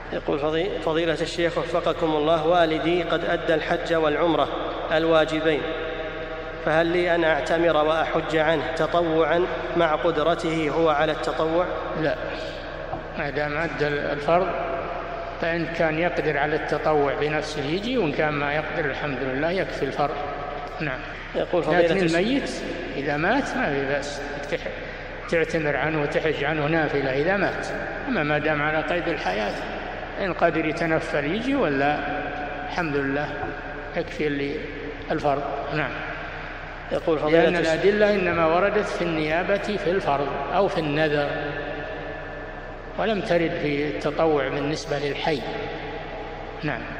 يقول فضيلة الشيخ وفقكم الله، والدي قد أدى الحج والعمرة الواجبين، فهل لي أن أعتمر وأحج عنه تطوعا مع قدرته هو على التطوع؟ لا، ما دام أدى الفرض، فإن كان يقدر على التطوع بنفسه يجي، وإن كان ما يقدر الحمد لله يكفي الفرض. نعم. لكن الميت إذا مات ما في بأس تعتمر عنه وتحج عنه نافلة إذا مات، أما ما دام على قيد الحياة إن قدر يتنفل يجي، ولا الحمد لله يكفي الفرض. نعم. لأن الأدلة إنما وردت في النيابة في الفرض أو في النذر، ولم ترد في التطوع بالنسبة للحي. نعم.